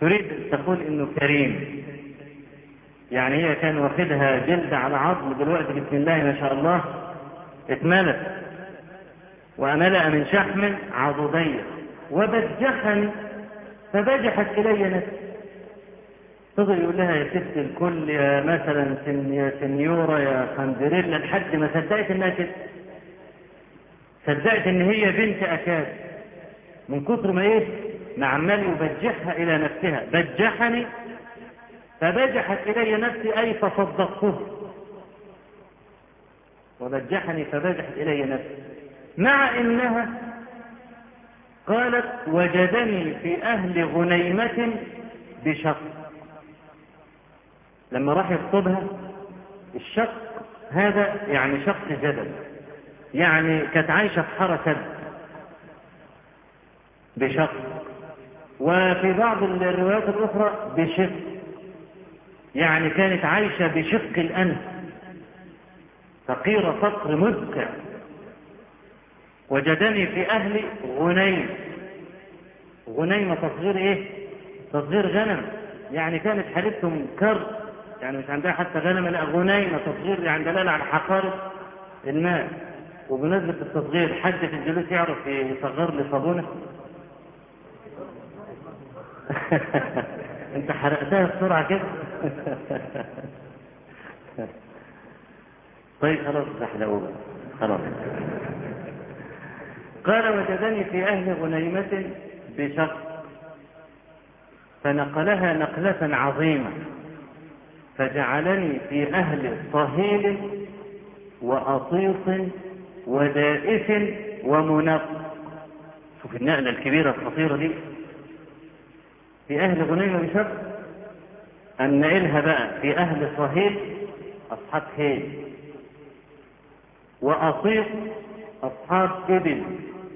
تريد تقول إنه كريم، يعني هي كان واخدها جلد على عظم، دلوقتي بسم الله ما شاء الله اتملت وملأ من شحم عضدي وبجحني فبجحت إلي نفسي. فضل يقول لها يا ست الكل، يا مثلا يا سنيورة، يا خندريلا، لحد ما صدقت انها كده، صدقت ان هي بنت اكاد، من كثر ما ايه ما عمال يبجحها الى نفسها. بجحني فبجحت الي نفسي اي فصدقته، وبجحني فبجحت الي نفسي، مع انها قالت وجدني في اهل غنيمة بشق. لما راح يخطبها، الشق هذا يعني شق جدل، يعني كانت عايشة في حارة سد بشق، وفي بعض الروايات الأخرى بشق، يعني كانت عايشة بشق الأنف، فقيرة فقر مدقع. وجدني في أهل غنيم، غنيمة تصغير إيه؟ تصغير غنم، يعني كانت حالتهم كر، يعني مش عندها حتى غنم، لا غنيمة تصغير، يعني دلالة على حقارة الماء. وبمناسبة التصغير، حد في الجلوس يعرف يصغر لي صابونة؟ انت حرقتها بسرعة كده. طيب خلاص احلقوا خلاص. قال وجدني في أهل غنيمة بشق، فنقلها نقلة عظيمة، فجعلني في أهل صهيل وأطيط ودائف ومنق. شوف النقلة الكبيرة الخطيرة دي، في أهل غنيمة بشق، أن نقلها بقى في أهل صهيل أصحاب هيل، وأطيط أصحاب إبل.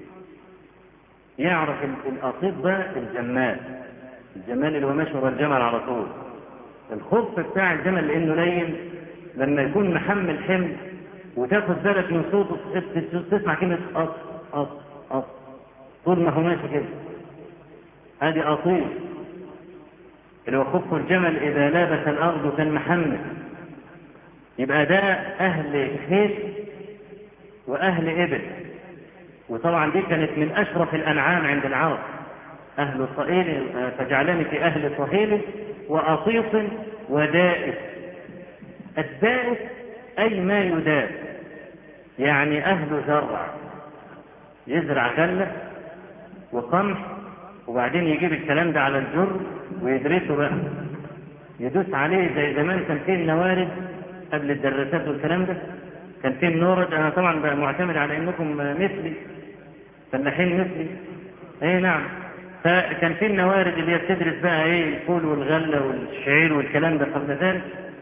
يعرف الأطيط ده الجمال، الجمال اللي هو ماشي ورا الجمل على طول. الخف بتاع الجمل لأنه لين، لما يكون محمل حمل وتاخد بالك من صوته تسمع كلمة أط أط أط طول ما هو ماشي كده. هذه أطيط اللي هو خف الجمل إذا لابس الأرض كالمحمل. يبقى ده أهل خيل وأهل إبل. وطبعا دي كانت من أشرف الأنعام عند العرب، أهل صهيل، فجعلني في أهل صهيل وأطيط ودائف. الدائف أي ما يداف، يعني أهل زرع، يزرع غلة وقمح، وبعدين يجيب الكلام ده على الجر ويدرسه بقى، يدوس عليه. زي زمان كان فيه النوارد قبل الدراسات والكلام ده، كان فيه النورد. أنا طبعا بقى معتمد على إنكم مثلي، فلاحين مثلي. ايه نعم. فكان في النوارد اللي هي بتدرس بقى ايه الفول والغله والشعير والكلام ده قبل ذلك.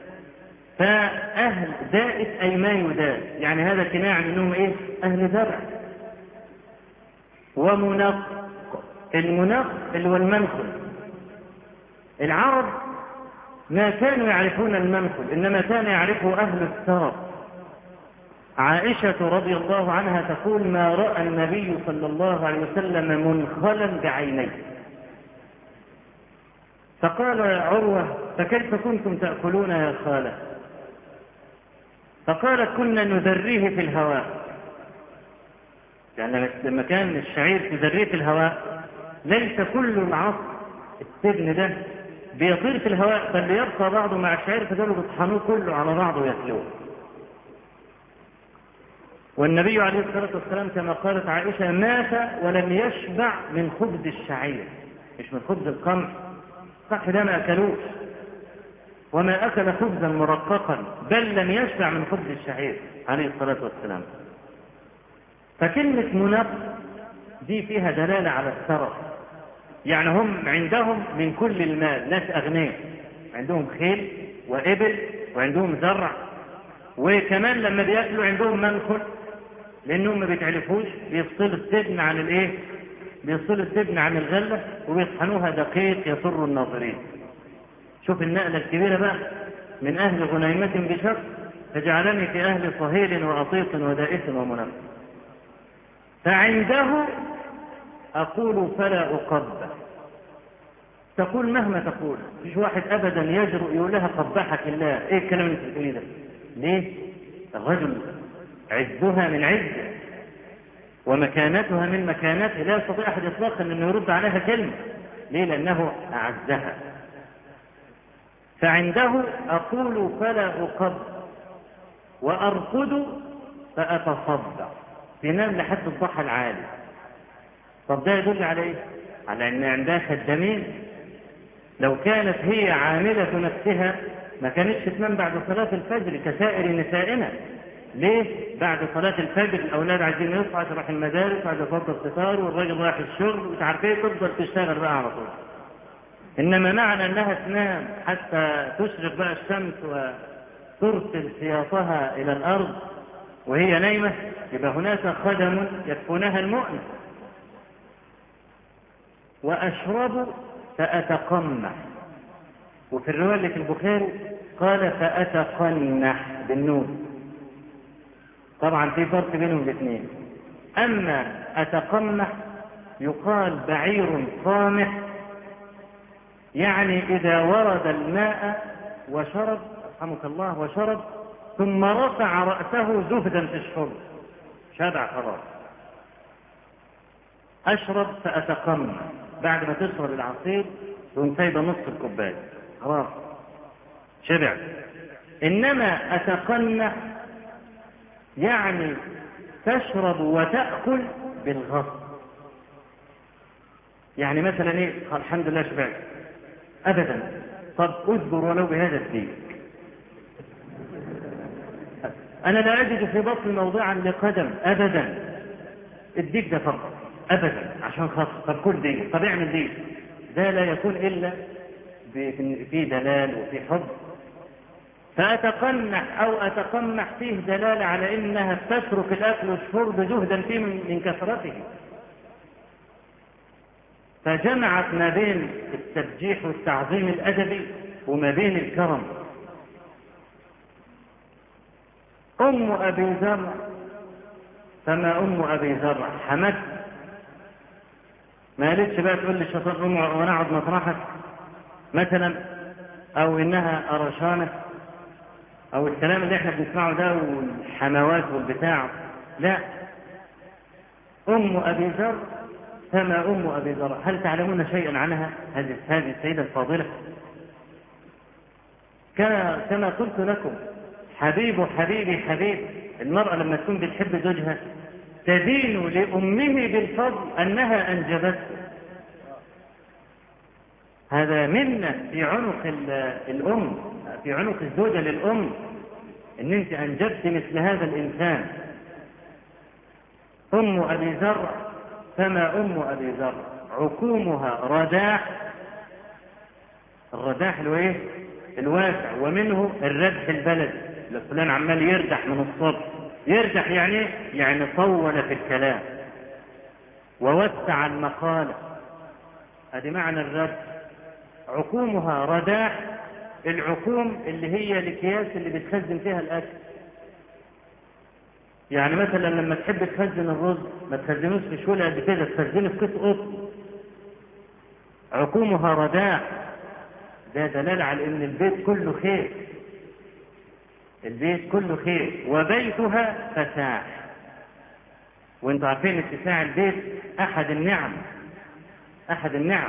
فاهل دائس اي ما يداس، يعني هذا كناية عن انهم ايه اهل زرع. ومنق، المنق اللي هو المنخل. العرب ما كانوا يعرفون المنخل، انما كان يعرفه اهل الثرى. عائشة رضي الله عنها تقول ما رأى النبي صلى الله عليه وسلم منخلا بعينيه. فقال عروة فكيف كنتم تأكلون يا خالة؟ فقالت كنا نذريه في الهواء، يعني لما كان الشعير تذريه في الهواء، ليس كل العصر السبن ده بيطير في الهواء، بل يبقى بعضه مع الشعير فدول بيطحنوه كله على بعضه ويأكلوه. والنبي عليه الصلاة والسلام كما قالت عائشة مات ولم يشبع من خبز الشعير، مش من خبز القمح، صح ده ما أكلوش، وما أكل خبزا مرققا، بل لم يشبع من خبز الشعير عليه الصلاة والسلام. فكلمة منق دي فيها دلالة على الثرى، يعني هم عندهم من كل المال، ناس أغنياء عندهم خيل وإبل وعندهم زرع، وكمان لما بيأكلوا عندهم منخل، لأنهم ما بيتعرفوش بيفصلوا السبن عن الإيه؟ بيفصلوا السبن عن الغلة وبيطحنوها دقيق يسر الناظرين. شوف النقلة الكبيرة بقى، من أهل غنيمة بشق فجعلني في أهل صهيل وأطيط ودائس ومنق. فعنده أقول فلا أقبل، تقول مهما تقول، مفيش واحد أبدا يجرؤ يقول لها قبحك الله، إيه الكلام اللي بتقوليه ده؟ ليه؟ الرجل عزها من عزه ومكانتها من مكانته، لا يستطيع أحد إطلاقا أنه يرد عليها كلمة. ليه؟ لأنه أعزها. فعنده أقول فلا أقبل وأرقد فأتصدق، تنام لحد الضحى العالي. طب ده يدل على إيه؟ على أن عندها خدامين. لو كانت هي عاملة نفسها ما كانتش تنام بعد صلاة الفجر كسائر نسائنا. ليه؟ بعد صلاة الفجر الأولاد عايزين يصحوا تروح المدارس بعد فرض الفطار، والراجل رايح الشغل، مش عارف ايه، تفضل تشتغل بقى على طول. إنما معنى أنها تنام حتى تشرق بقى الشمس وترسل سياطها إلى الأرض وهي نايمة، يبقى هناك خدم يكفونها المؤنة. وأشرب فأتقمح، وفي الرواية اللي في البخاري قال فأتقنح بالنون. طبعا في فرق بينهم الاثنين. أما أتقمح يقال بعير صامح، يعني إذا ورد الماء وشرب، رحمك الله، وشرب ثم رفع رأسه زهدا في الشرب، شبع خلاص. أشرب فأتقمح، بعد ما تشرب العصير تقوم سايبه نص الكوباية خلاص شبع. إنما أتقنح يعني تشرب وتأكل بالغصب. يعني مثلا ايه، الحمد لله شبعت، ابدا، طب اذكر ولو بهذا الديك، انا لا اجد في بطني موضعا لقدم ابدا، الديك ده فقط ابدا عشان خاص، طب كل ديك، طب اعمل ديك. ده لا يكون الا في دلال وفي حب. فأتقنح أو أتقمح فيه دلالة على إنها تترك الأكل والشرب جهدا فيه من كثرته. فجمعت ما بين التبجيح والتعظيم الأدبي وما بين الكرم. أم أبي زرع، فما أم أبي زرع حمد، ما قالتش بقى تقول لي الشيطان أم ونقعد مطرحك مثلا، أو إنها أرشانة، أو الكلام اللي احنا بنسمعه ده والحموات والبتاع. لا، أم أبي ذر فما أم أبي ذر. هل تعلمون شيئا عنها هذه السيدة الفاضلة؟ كما قلت لكم، حبيب حبيبي حبيب. المرأة لما تكون بتحب زوجها تدين لأمه بالفضل أنها أنجبته. هذا منة في عنق الأم، في عنق الزوجة للأم، إن أنت أنجبت مثل هذا الإنسان. أم أبي زرع فما أم أبي زرع، عكومها رداح، الرداح الويه الواسع، ومنه الردح البلد، فلان عمال يردح من الصبح. يردح يعني طول في الكلام ووسع المقالة، هذه معنى الردح. عكومها رداح، العكوم اللي هي الأكياس اللي بتخزن فيها الأكل. يعني مثلا لما تحب تخزن الرز ما تخزنوش في شوله قد كده، تخزنه في كيس قطن. عكومها رداح، ده دلالة على ان البيت كله خير، البيت كله خير. وبيتها فساح، وانتوا عارفين اتساع البيت احد النعم، احد النعم.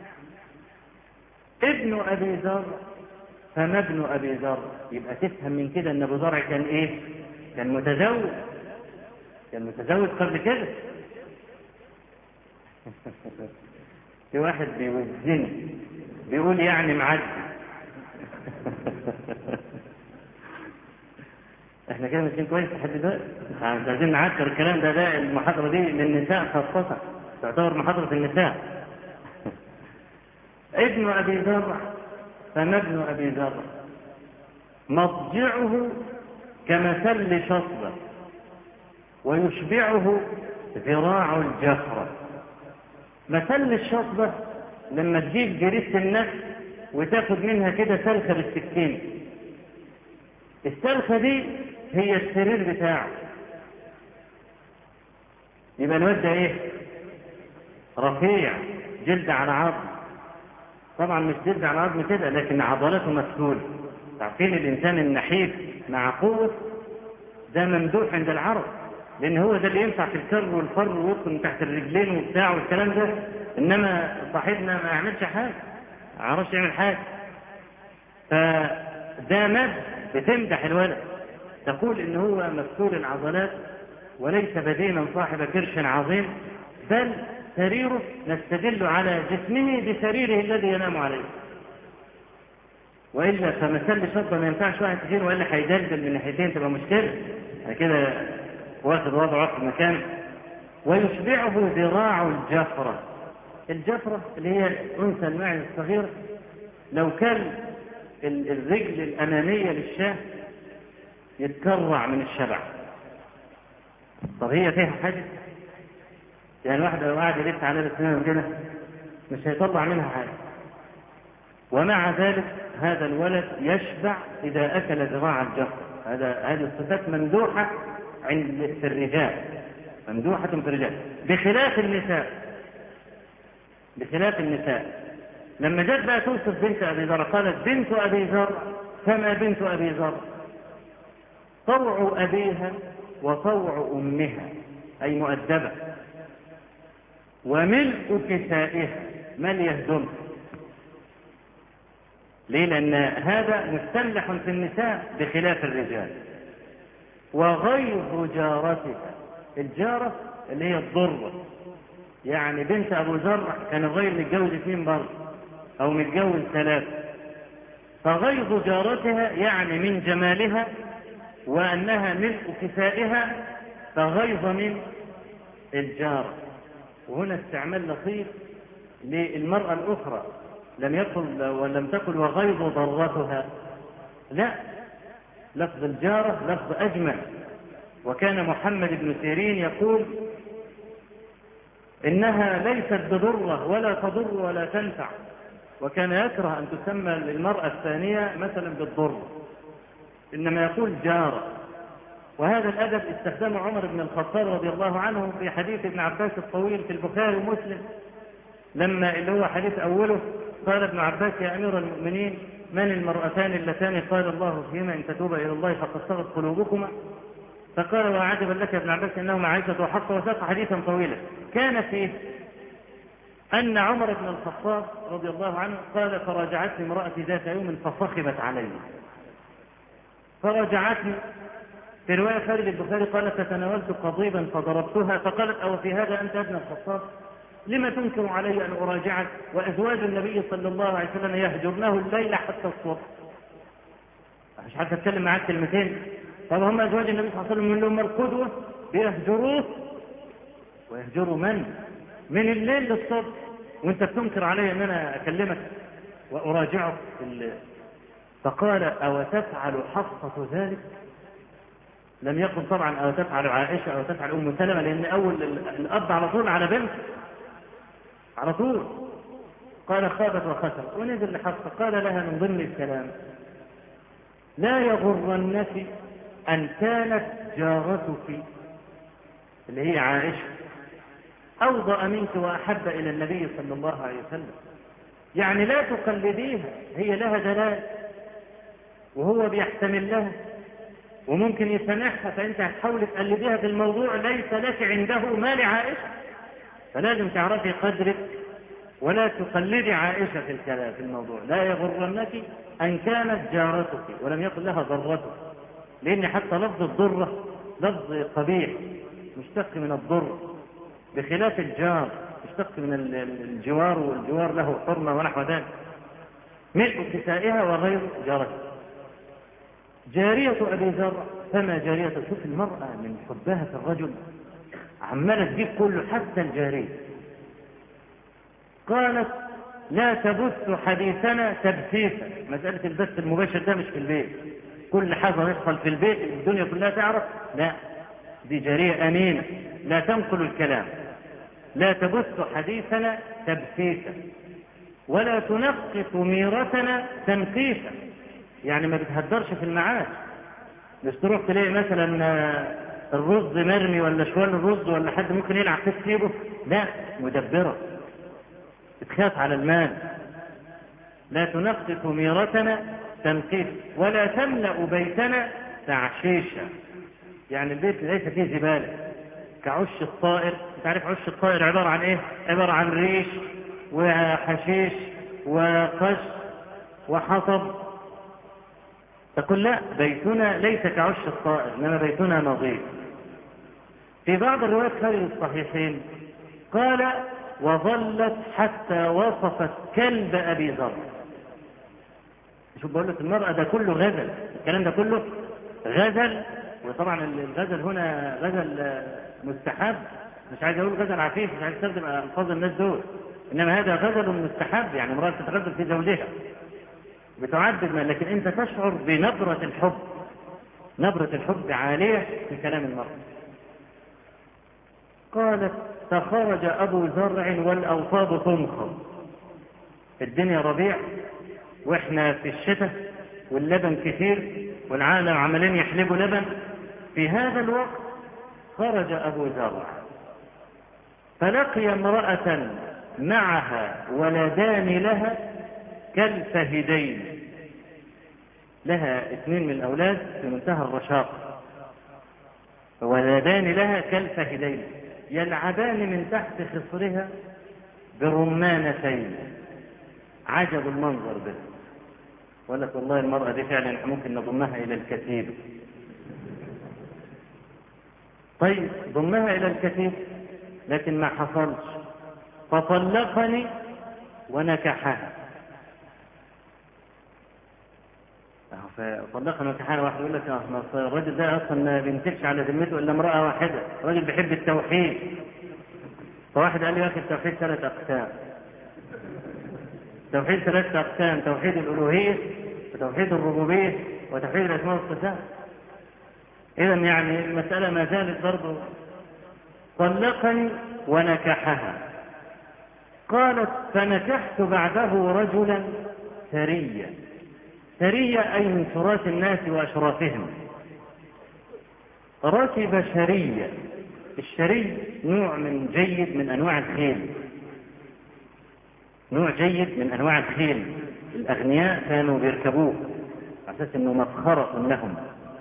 ابن ابي ذر فما ابن ابي ذر، يبقى تفهم من كده ان ابو زرع كان ايه؟ كان متزوج، كان متزوج قبل كده. في واحد بيوزني بيقول يعني معدي. احنا كده ماشيين كويس لحد دلوقتي، عايزين نعكر الكلام ده المحاضرة دي للنساء خاصة، تعتبر محاضرة النساء. ابن ابي ذر فما ابن ابي ذر، مضجعه كمثل شصبة ويشبعه ذراع الجفرة. مثل الشصبة لما تجيب جريدة النفس وتاخد منها كده سلخة بالسكين، السلخة دي هي السرير بتاعه، يبقى الواد ده ايه؟ رفيع، جلد على عظم. طبعا مش جلد على عظم كده، لكن عضلاته مفتولة. تعرفين الإنسان النحيف مع قوة ده ممدوح عند العرب، لأن هو ده اللي ينفع في الكر والفر ويدخل من تحت الرجلين وبتاع والكلام ده. إنما صاحبنا ما يعملش حاجة، ما عرفش يعمل حاجة. فده مد بتمدح الولد، تقول إن هو مفتول العضلات وليس بدينا صاحب كرش عظيم، بل سريره نستدل على جسمه بسريره الذي ينام عليه. وإلا فمثل شرطة ما ينفعش واحد كثير، وإلا هيدلدل من ناحيتين تبقى مشكلة كده، واخد وضعه في مكان. ويشبعه ذراع الجفرة. الجفرة اللي هي أنثى الماعز الصغير، لو كان الرجل الأمامية للشاة يتكرع من الشبع. طب هي فيها حاجة؟ يعني واحد لو قاعد يلف على الاسنان كده مش هيطلع منها حاجة. ومع ذلك هذا الولد يشبع إذا أكل ذراع الجفر. هذه الصفات ممدوحة في الرجال، ممدوحة في الرجال، بخلاف النساء. لما جت بقى توصف بنت أبي ذر قالت بنت أبي ذر كما بنت أبي ذر، طوع أبيها وطوع أمها، أي مؤدبة، وملء كسائها مليه دم. ليه؟ لأن هذا مستملح في النساء بخلاف الرجال. وغيظ جارتها، الجارة اللي هي الضرة، يعني بنت أبو ذر كان الغير متجوز 2 برضه أو متجوز 3. فغيظ جارتها يعني من جمالها وأنها ملء كسائها، فغيظ من الجارة. وهنا استعمال لطيف للمرأة الأخرى، لم يقل ولم تقل وغيظ ضرتها، لا، لفظ الجارة لفظ أجمل. وكان محمد بن سيرين يقول إنها ليست بضرة ولا تضر ولا تنفع، وكان يكره أن تسمى للمرأة الثانية مثلا بالضر، إنما يقول جارة. وهذا الأدب استخدمه عمر بن الخطاب رضي الله عنه في حديث ابن عباس الطويل في البخاري ومسلم، لما اللي هو حديث أوله قال ابن عباس يا أمير المؤمنين من المرأتان اللتان قال الله فيهما إن تتوبا إلى الله فقد صغت قلوبكما؟ فقال وعجبا لك يا ابن عباس إنهما عائشة وحفصة، وساق حديثا طويلا. كان فيه أن عمر بن الخطاب رضي الله عنه قال فراجعتني امرأتي ذات يوم فصخبت علي. فرجعتني في رواية خالد البخاري قالت فتناولت قضيبا فضربتها، فقالت أو في هذا أنت ابن الخطاب لما تنكر علي أن أراجعك وأزواج النبي صلى الله عليه وسلم يهجرنه الليل حتى الصبح؟ مش حتى أتكلم معاك كلمتين. طب هم أزواج النبي صلى الله عليه وسلم من لهم القدوة بيهجروه، ويهجروا من الليل للصبح، وانت بتنكر علي ان انا اكلمك واراجعك فقال او تفعل حفصة ذلك؟ لم يقل طبعا او تفعل عائشة او تفعل ام سلمة، لان اول الاب على طول على بنت على طول. قال خابت وخسرت. ونزل لحفصة قال لها من ضمن الكلام لا يغرنك ان كانت جارتك اللي هي عائشة أوضأ منك وأحب إلى النبي صلى الله عليه وسلم، يعني لا تقلديها، هي لها دلال وهو بيحتمل لها وممكن يسامحها، فأنت هتحاول تقلديها في الموضوع ليس لك عنده ما لعائشة، فلازم تعرفي قدرك ولا تقلدي عائشة في الكلام في الموضوع. لا يغرنك أن كانت جارتك، ولم يقل لها ضرتك، لأن حتى لفظ الضرة لفظ قبيح مشتق من الضر، بخلاف الجار مشتق من الجوار، والجوار له حرمة ونحو ذلك. ملء كسائها وغير جارتها. جارية أبي ذر فما جارية، شوف المرأة من حبها في الرجل عمالة تجيب كله حتى الجارية. قالت لا تبث حديثنا تبثيثا، مسألة البث المباشر ده مش في البيت، كل حاجة يدخل في البيت الدنيا كلها تعرف، لا، دي جارية أمينة لا تنقل الكلام. لا تبث حديثنا تبثيثا ولا تنقص ميرتنا تنقيسا، يعني ما بتهدرش في المعاش، مش تروح تلاقي مثلا الرز مرمي ولا شوال الرز ولا حد ممكن يلعب في تسيبه، لا، مدبرة، بتخاف على المال. لا تنقص ميرتنا تنقيس ولا تملأ بيتنا تعشيشا. يعني البيت ليس فيه زبالة كعش الطائر. تعرف عش الطائر عبارة عن ايه؟ عبارة عن ريش وحشيش وقش وحطب. تقول لا، بيتنا ليس كعش الطائر، انما بيتنا نظيف. في بعض الروايات خارج الصحيحين قال وظلت حتى وصفت كلب ابي ذر. شوف بقول لك المرأة ده كله غزل، الكلام ده كله غزل. وطبعا الغزل هنا غزل مستحب، مش عايز اقول غزل عفيف، مش عايز استخدم الفاظ الناس دول، انما هذا غزل مستحب. يعني امرأة تتغزل في زوجها بتعدد ما، لكن انت تشعر بنبرة الحب، نبرة الحب عالية في كلام المرأة. قالت فخرج ابو زرع والاوصاب تنخض. الدنيا ربيع واحنا في الشتاء واللبن كثير والعالم عمالين يحلبوا لبن. في هذا الوقت خرج ابو زرع فلقي امرأة معها ولدان لها كالفهدين، لها 2 من الاولاد في منتهى الرشاقة، ولدان لها كالفهدين يلعبان من تحت خصرها برمانتين. عجب المنظر ده. وقال لك والله المرأة دي فعلا ممكن نضمها إلى الكتيب. طيب ضمها إلى الكتيب، لكن ما حصلش، فطلقني ونكحها. فطلقني ونكحها. واحد يقول لك الراجل ده أصلا ما بيمسكش على ذمته إلا امرأة واحدة، الراجل بيحب التوحيد. فواحد قال لي يا أخي التوحيد 3 أقسام. توحيد 3 أقسام: توحيد الألوهية وتوحيد الربوبية وتوحيد الأسماء والصفات. إذا يعني المسألة ما زالت برضه. طلقني ونكحها. قالت فنكحت بعده رجلا ثريا. ثريا أي من شراة الناس وأشرافهم. ركب شريا. الشري نوع من جيد من أنواع الخيل، نوع جيد من أنواع الخيل. الأغنياء كانوا بيركبوه على أساس أنه مفخرة لهم.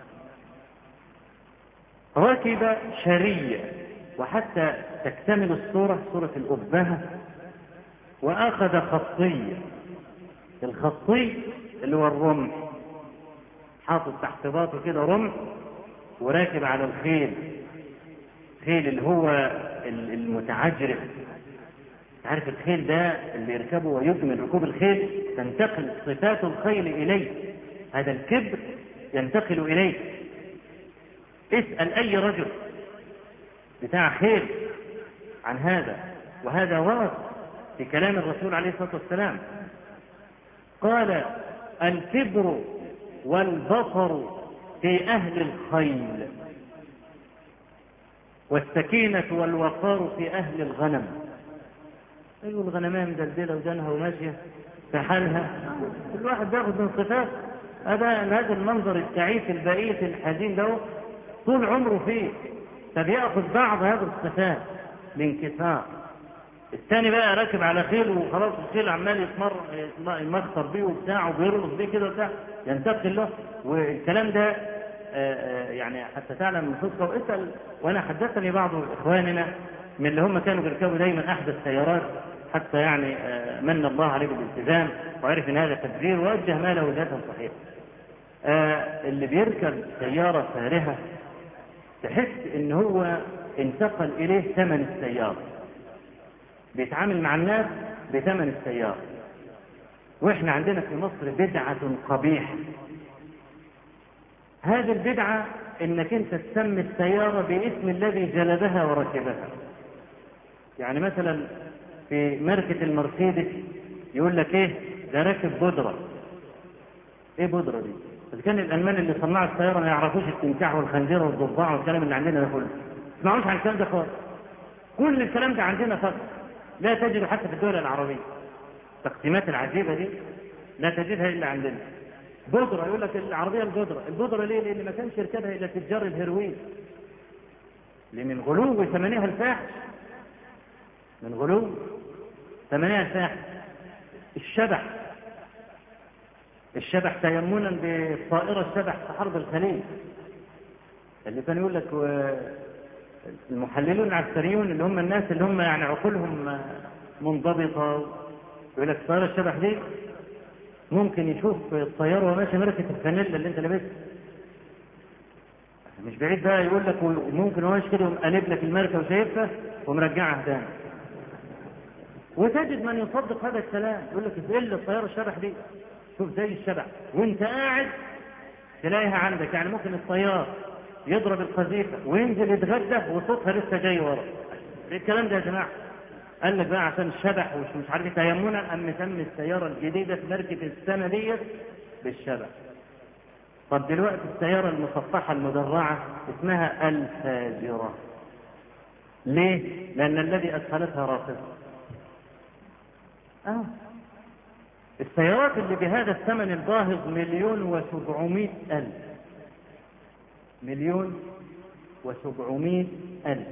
ركب شريا. وحتى تكتمل الصورة، صورة الأبهة، وأخذ خطية. الخطي اللي هو الرمح، حاطط تحت باطه كده رمح وراكب على الخيل. خيل اللي هو المتعجرف. تعرف الخيل ده اللي يركبه ويجمل ركوب الخيل تنتقل صفات الخيل إليه، هذا الكبر ينتقل إليه. اسأل أي رجل بتاع خيل عن هذا، وهذا ورد في كلام الرسول عليه الصلاة والسلام. قال الكبر والبطر في أهل الخيل، والسكينة والوقار في أهل الغنم. أيوة الغنمية مدلدلة ودانها وماشية في حالها، كل واحد بياخد من صفات. هذا المنظر التعيس البئيس الحزين ده طول عمره فيه، فبيأخذ بعض هذه الصفات لانكسار. الثاني بقى راكب على خيل وخلاص الخيل عمال يمخطر بيه وبتاع وبيرقص بيه كده وبتاع، ينتقل له. والكلام ده يعني حتى تعلم من صدقه. واسأل، وانا حدثني بعض اخواننا من اللي هم كانوا بيركبوا دايما احدث السيارات، حتى يعني من الله عليه بالالتزام وعرف ان هذا تبذير ووجه ماله ذاتا صحيح. اللي بيركب سيارة فارهة تحس ان هو انتقل اليه ثمن السيارة، بيتعامل مع الناس بثمن السيارة. واحنا عندنا في مصر بدعة قبيحة. هذه البدعة انك انت تسمي السيارة باسم الذي جلبها وركبها. يعني مثلا في ماركة المرسيدس يقول لك ايه ده راكب بودرة. ايه بودرة دي؟ اذا كان الالمان اللي صنعوا السيارة ما يعرفوش التمساح والخنزير والضفدع والكلام اللي عندنا ده كله، ما تسمعوش عن الكلام ده خالص. كل الكلام ده عندنا فقط، لا تجد حتى في الدول العربية. التقسيمات العجيبة دي لا تجدها الا عندنا. بودرة، يقول لك العربية البودرة ليه؟ لان ما كانش يركبها الا تجار الهيروين، لمن غلو ثمنها الفاحش، من غلو ثمنها الفاحش. الشبح الشبح تيمنا بالطائرة الشبح في حرب الخليج، اللي كان يقول لك المحللون العسكريون اللي هم الناس اللي هم يعني عقولهم منضبطة، يقول لك الطائرة الشبح دي ممكن يشوف الطيارة وهو ماشي ماركة الفانيلا اللي انت لابسها، مش بعيد بقى يقول لك ممكن هو ماشي كده قلب لك الماركة وشايفها ومرجعها تاني. وتجد من يصدق هذا الكلام، يقول لك ايه اللي الطيارة الشبح دي، شوف زي الشبح وانت قاعد تلاقيها عندك. يعني ممكن الطيار يضرب القذيفة وينزل يتغدى وصوتها لسه جاي ورا. ايه الكلام ده يا جماعة؟ قال لك بقى عشان الشبح ومش عارف تيمنا أم مسمي السيارة الجديدة في مركب السنة ديت بالشبح. طب دلوقتي السيارة المسطحة المدرعة اسمها الفاجرة. ليه؟ لأن الذي أدخلتها راقصة. السيارات اللي بهذا الثمن الباهظ 1,700,000، 1,700,000.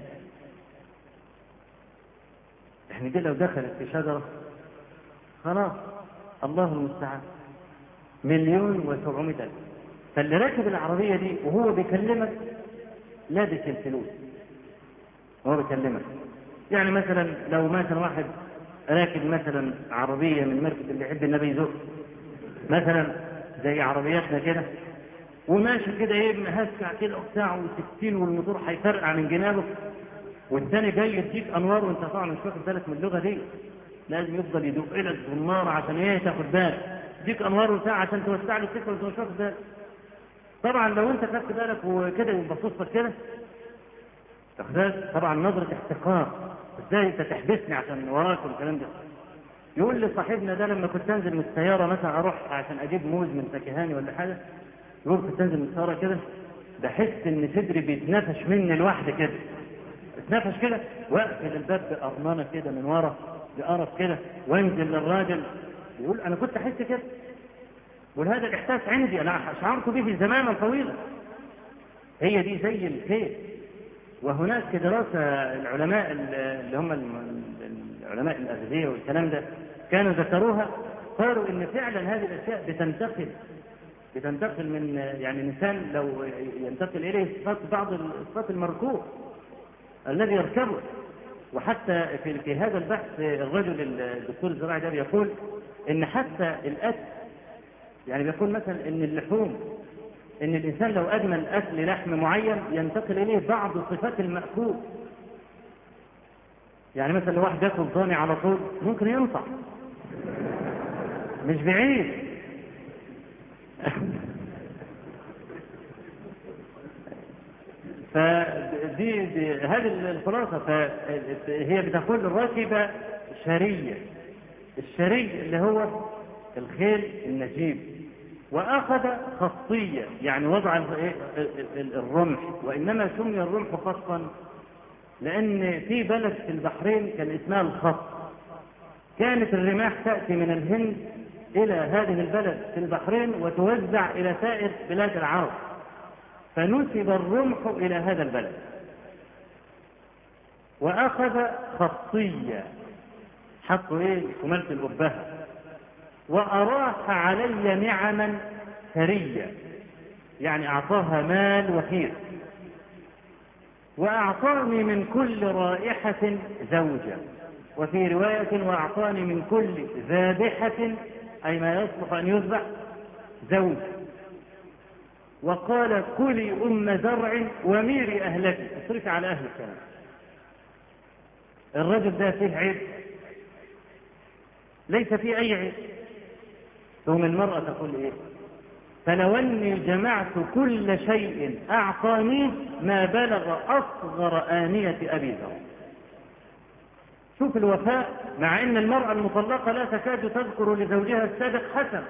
يعني دي لو دخلت في شجرة خلاص الله المستعان، 1,700,000. فاللي راكب العربية دي وهو بيكلمك لابس الفلوس وهو بيكلمك. يعني مثلا لو مثلا واحد راكب مثلا عربية من مركب اللي يحب النبي يزور مثلا زي عربياتنا كده، وماشي كده ايه مهسع كده وبتاع و60 والموتور هيفرقع من جنابه، والثاني جاي يديك انوار وانت طبعا مش واخد بالك من اللغه دي، لازم يفضل يدق لك بالنار عشان ايه تاخد بالك، يديك انوار وبتاع عشان توسع له السكه وانت مش واخد بالك. طبعا لو انت خدت بالك وكده وبصص لك كده طبعا نظره احتقار، ازاي انت تحبسني عشان وراك والكلام ده. يقول لي صاحبنا ده لما كنت انزل من السياره مثلا اروح عشان اجيب موز من فكهاني ولا حاجه، يقول كنت انزل من السياره كده بحس ان صدري بيتنفش مني لوحدي كده، اتنفش كده واقفل الباب بقرنانه كده من ورا بقرف كده وانزل للراجل. يقول انا كنت احس كده، وهذا الاحساس عندي انا شعرت به زمانا طويلا. هي دي زي الخير. وهناك دراسه العلماء اللي هم العلماء الاغذيه والكلام ده كانوا ذكروها، قالوا ان فعلا هذه الاشياء بتنتقل من يعني الانسان لو ينتقل اليه بعض الصفات المركوب الذي يركبه. وحتى في هذا البحث الرجل الدكتور الزراعي ده بيقول ان حتى الاكل، يعني بيقول مثلا ان اللحوم، ان الانسان لو ادمن اكل لحم معين ينتقل اليه بعض صفات المأكول. يعني مثلا لو واحد ياكل ضاني على طول ممكن ينصح، مش بعيد. فدي هذه الخلاصة. فهي بتقول الراكبة شرية، الشري اللي هو الخيل النجيب، وأخذ خطية يعني وضع الرمح، وإنما سمي الرمح خطا لأن في بلد في البحرين كان اسمها الخط، كانت الرماح تأتي من الهند إلى هذه البلد في البحرين وتوزع إلى سائر بلاد العرب، فنسب الرمح إلى هذا البلد. وأخذ خطية، حطوا إيه كمالة الأبهة، وأراح علي نعما ثرية، يعني أعطاها مال وخير، وأعطاني من كل رائحة زوجة، وفي رواية وأعطاني من كل ذابحة أي ما يصلح أن يذبح زوج، وقال كلي أم زرع وميري أهلك، اصرفي على أهلك كمان. الرجل ده فيه عيب؟ ليس فيه أي عيب. ثم المرأة تقول إيه؟ فلو أني جمعت كل شيء أعطانيه ما بلغ أصغر آنية أبي ذر. شوف الوفاء، مع أن المرأة المطلقة لا تكاد تذكر لزوجها السابق حسن،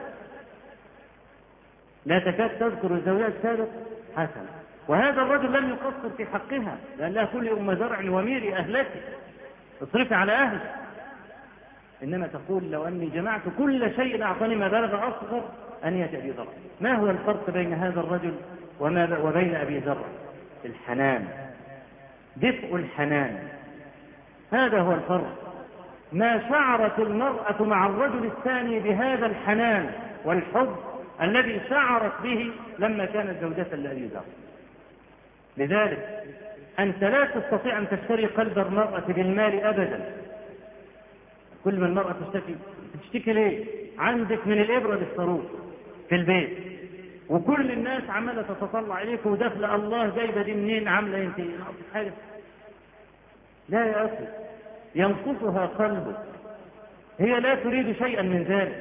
لا تكاد تذكر لزوجها السابق حسن، وهذا الرجل لم يقصر في حقها، لأن لها كل أم زرع وميري أهلك، اصرفي على أهلك. إنما تقول لو أني جمعت كل شيء أعطاني ما بلغ أصغر آنية أبي ذر. ما هو الفرق بين هذا الرجل وبين أبي ذر؟ الحنان، دفء الحنان، هذا هو الفرق. ما شعرت المرأة مع الرجل الثاني بهذا الحنان والحب الذي شعرت به لما كانت زوجة لأبي ذر. لذلك أنت لا تستطيع أن تشتري قلب المرأة بالمال أبدا. كل ما المرأة تشتكي ليه؟ عندك من الإبرة للصاروخ في البيت، وكل الناس عمالة تتطلع إليك وداخلة الله جايبة دي منين، عاملة انت ناقص حاجة. لا يا أخي، ينقصها قلبك، هي لا تريد شيئا من ذلك.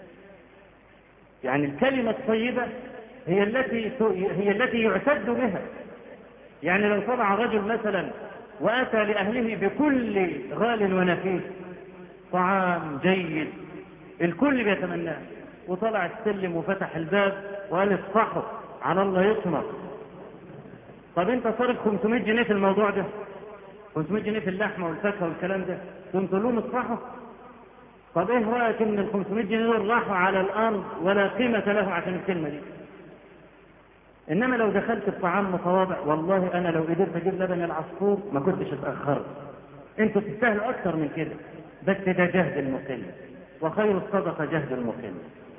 يعني الكلمة الطيبة هي التي يعتد بها. يعني لو طلع رجل مثلا وأتى لأهله بكل غال ونفيس، طعام جيد الكل بيتمناه، وطلع السلم وفتح الباب وقال اصفحوا على الله يطمر. طب انت صارف 500 جنيه في الموضوع ده، 500 جنيه في اللحمة والفاكهة والكلام ده، كنت لهم اصفحوا. طب ايه رأيك ان ال 500 جنيه دول راحوا على الارض ولا قيمة له عشان الكلمة دي؟ انما لو دخلت بطعام متواضع، والله انا لو قدرت اجيب لبن العصفور ما كنتش اتأخرت. انتوا تستاهلوا اكثر من كده، بس ده جهد المقل، وخير الصدقة جهد المقل.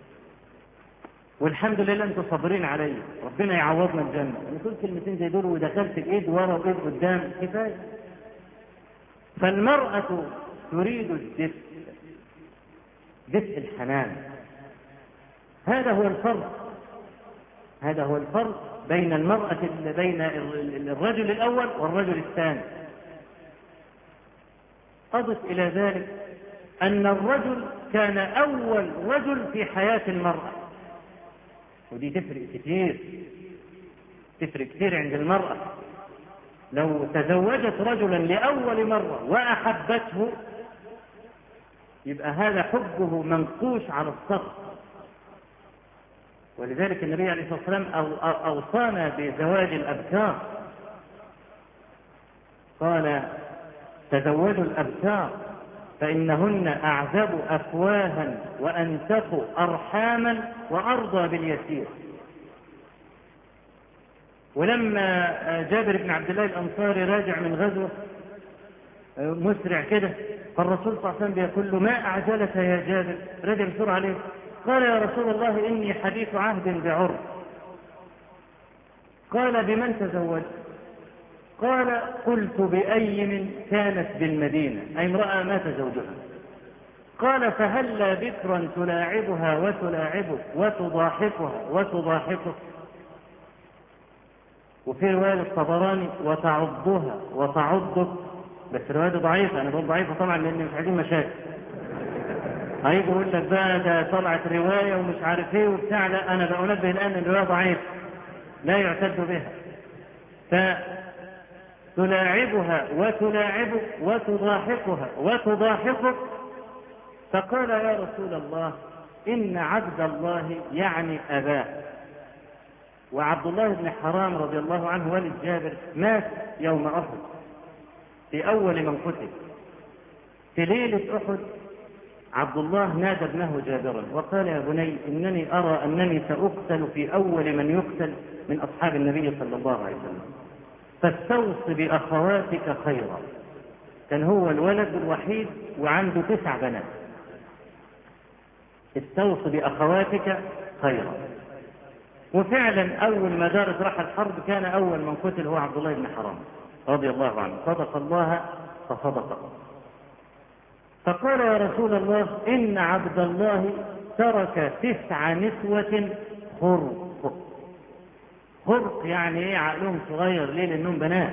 والحمد لله انتوا صابرين علي، ربنا يعوضنا الجنة. انا كل كلمتين زي دول ودخلت بايد ورا وايد قدام كفاية. فالمرأة تريد الدفء، دفء الحنان. هذا هو الفرق بين المرأة، بين الرجل الأول والرجل الثاني. أضف إلى ذلك أن الرجل كان أول رجل في حياة المرأة، ودي تفرق كثير عند المرأة. لو تزوجت رجلا لأول مرة وأحبته، يبقى هذا حبه منقوش على الصبر. ولذلك النبي عليه الصلاة والسلام أوصانا بزواج الأبكار، قال تزوجوا الأبكار فإنهن أعذب أفواها وأنتق أرحاما وأرضى باليسير. ولما جابر بن عبد الله الأنصاري راجع من غزوة مسرع كده، فالرسول صلى الله عليه وسلم بيقول له ما أعجلك يا جابر، راجع بسرعة عليه. قال يا رسول الله إني حديث عهد بعرف. قال بمن تزوجت؟ قال قلت بأيم كانت بالمدينة، أي امرأة مات زوجها. قال فهلا بكرا تلاعبها وتلاعبك وتضاحكها وتضاحكك. وفي رواية الطبراني وتعضها وتعضك، بس رواية ضعيفة. أنا بقول ضعيفة طبعا لأن مش عايزين مشاكل. هيجي يقول لك بقى ده طلعت رواية ومش عارف ايه وبتاع. لا، أنا بأنبه الآن الرواية ضعيفة لا يعتد بها. فتلاعبها وتلاعبك وتضاحكها وتضاحكك. فقال يا رسول الله إن عبد الله يعني أباه. وعبد الله بن حرام رضي الله عنه والد جابر مات يوم أحد في أول من قتل. في ليلة أحد عبد الله نادى ابنه جابرا وقال يا بني إنني أرى أنني سأقتل في أول من يقتل من أصحاب النبي صلى الله عليه وسلم، فاستوص بأخواتك خيرا. كان هو الولد الوحيد وعنده 9 بنات. استوص بأخواتك خيرا. وفعلا أول ما دارت راح الحرب كان أول من قتل هو عبد الله بن حرام رضي الله عنه. صدق الله فصدق. فقال يا رسول الله إن عبد الله ترك 9 نسوة خرق. خرق يعني ايه؟ عقلهم صغير. ليه؟ لأنهم بنات.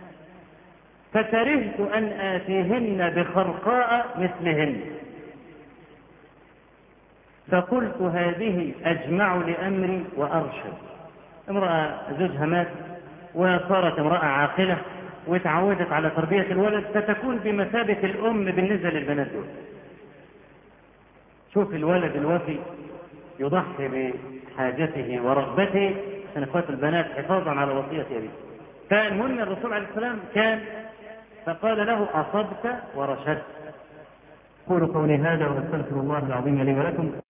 فكرهت أن آتيهن بخرقاء مثلهن، فقلت هذه أجمع لأمري وأرشد. امرأة زوجها مات وصارت امرأة عاقلة وتعودت على تربية الولد، فتكون بمثابة الأم بالنسبة للبنات دول. شوف الولد الوفي يضحي بحاجته ورغبته عشان اخوات البنات حفاظا على وصية أبيه. فالمهم الرسول عليه السلام كان فقال له أصبت ورشدت. قولوا قولي هذا واستغفر الله العظيم لي ولكم.